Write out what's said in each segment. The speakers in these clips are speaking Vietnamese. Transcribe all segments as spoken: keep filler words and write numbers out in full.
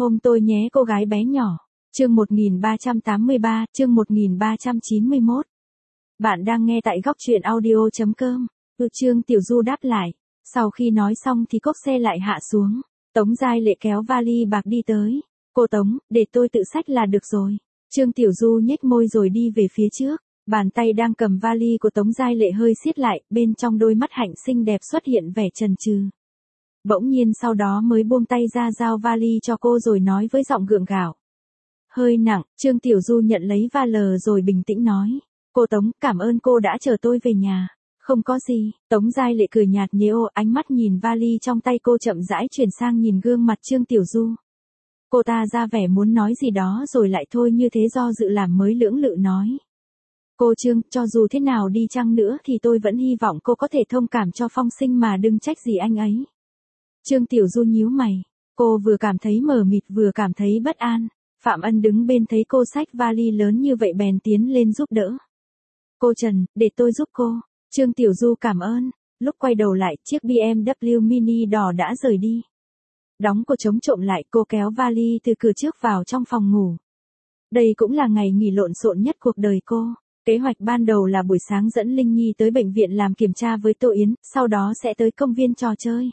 Ôm tôi nhé cô gái bé nhỏ. Chương một nghìn ba trăm tám mươi ba, chương một nghìn ba trăm chín mươi mốt. Bạn đang nghe tại góc truyện audio chấm com. Ừ, Trương Tiểu Du đáp lại. Sau khi nói xong thì cốp xe lại hạ xuống. Tống Giai Lệ kéo vali bạc đi tới. Cô Tống, để tôi tự xách là được rồi. Trương Tiểu Du nhếch môi rồi đi về phía trước. Bàn tay đang cầm vali của Tống Giai Lệ hơi siết lại, bên trong đôi mắt hạnh xinh đẹp xuất hiện vẻ chần chừ. Bỗng nhiên sau đó mới buông tay ra giao vali cho cô rồi nói với giọng gượng gạo. Hơi nặng, Trương Tiểu Du nhận lấy vali rồi bình tĩnh nói. Cô Tống, cảm ơn cô đã chở tôi về nhà. Không có gì, Tống Giai Lệ cười nhạt nhẽo, ánh mắt nhìn vali trong tay cô chậm rãi chuyển sang nhìn gương mặt Trương Tiểu Du. Cô ta ra vẻ muốn nói gì đó rồi lại thôi như thế do dự làm mới lưỡng lự nói. Cô Trương, cho dù thế nào đi chăng nữa thì tôi vẫn hy vọng cô có thể thông cảm cho Phong Sinh mà đừng trách gì anh ấy. Trương Tiểu Du nhíu mày, cô vừa cảm thấy mờ mịt vừa cảm thấy bất an. Phạm Ân đứng bên thấy cô xách vali lớn như vậy bèn tiến lên giúp đỡ. Cô Trần, để tôi giúp cô. Trương Tiểu Du cảm ơn. Lúc quay đầu lại, chiếc bê em vê Mini đỏ đã rời đi. Đóng cô chống trộm lại, cô kéo vali từ cửa trước vào trong phòng ngủ. Đây cũng là ngày nghỉ lộn xộn nhất cuộc đời cô. Kế hoạch ban đầu là buổi sáng dẫn Linh Nhi tới bệnh viện làm kiểm tra với Tô Yến, sau đó sẽ tới công viên trò chơi.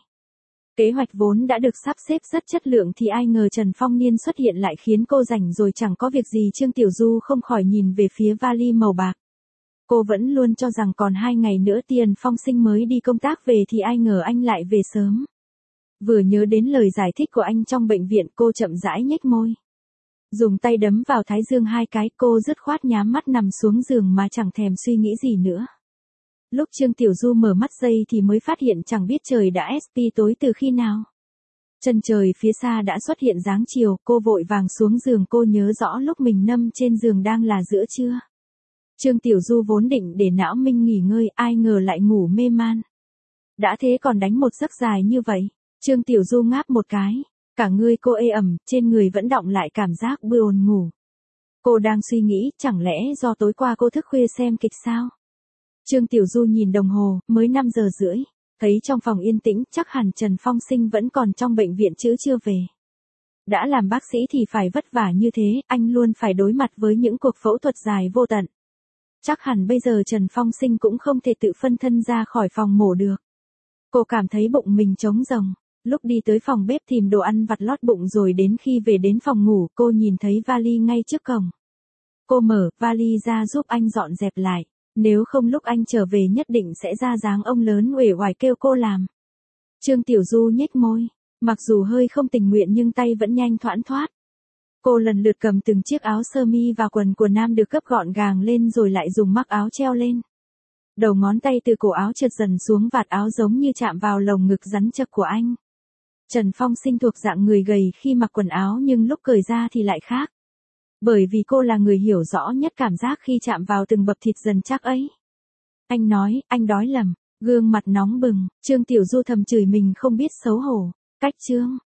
Kế hoạch vốn đã được sắp xếp rất chất lượng thì ai ngờ Trần Phong Niên xuất hiện lại khiến cô rảnh rồi chẳng có việc gì. Trương Tiểu Du không khỏi nhìn về phía vali màu bạc. Cô vẫn luôn cho rằng còn hai ngày nữa Tiền Phong Sinh mới đi công tác về thì ai ngờ anh lại về sớm. Vừa nhớ đến lời giải thích của anh trong bệnh viện cô chậm rãi nhếch môi. Dùng tay đấm vào thái dương hai cái, cô dứt khoát nhắm mắt nằm xuống giường mà chẳng thèm suy nghĩ gì nữa. Lúc Trương Tiểu Du mở mắt dây thì mới phát hiện chẳng biết trời đã ét pê tối từ khi nào. Chân trời phía xa đã xuất hiện dáng chiều, cô vội vàng xuống giường. Cô nhớ rõ lúc mình nằm trên giường đang là giữa trưa. Trương Tiểu Du vốn định để não minh nghỉ ngơi, ai ngờ lại ngủ mê man. Đã thế còn đánh một giấc dài như vậy. Trương Tiểu Du ngáp một cái, cả người cô ê ẩm, trên người vẫn đọng lại cảm giác buồn ngủ. Cô đang suy nghĩ, chẳng lẽ do tối qua cô thức khuya xem kịch sao? Trương Tiểu Du nhìn đồng hồ, mới năm giờ rưỡi, thấy trong phòng yên tĩnh, chắc hẳn Trần Phong Sinh vẫn còn trong bệnh viện chứ chưa về. Đã làm bác sĩ thì phải vất vả như thế, anh luôn phải đối mặt với những cuộc phẫu thuật dài vô tận. Chắc hẳn bây giờ Trần Phong Sinh cũng không thể tự phân thân ra khỏi phòng mổ được. Cô cảm thấy bụng mình trống rỗng. Lúc đi tới phòng bếp tìm đồ ăn vặt lót bụng rồi đến khi về đến phòng ngủ cô nhìn thấy vali ngay trước cổng. Cô mở vali ra giúp anh dọn dẹp lại. Nếu không lúc anh trở về nhất định sẽ ra dáng ông lớn uể oải kêu cô làm. Trương Tiểu Du nhếch môi. Mặc dù hơi không tình nguyện nhưng tay vẫn nhanh thoãn thoát. Cô lần lượt cầm từng chiếc áo sơ mi và quần của nam được gấp gọn gàng lên rồi lại dùng mắc áo treo lên. Đầu ngón tay từ cổ áo trượt dần xuống vạt áo giống như chạm vào lồng ngực rắn chắc của anh. Trần Phong Sinh thuộc dạng người gầy khi mặc quần áo nhưng lúc cởi ra thì lại khác. Bởi vì cô là người hiểu rõ nhất cảm giác khi chạm vào từng bập thịt dần chắc ấy. Anh nói, anh đói lắm, gương mặt nóng bừng, Trương Tiểu Du thầm chửi mình không biết xấu hổ. Cách Trương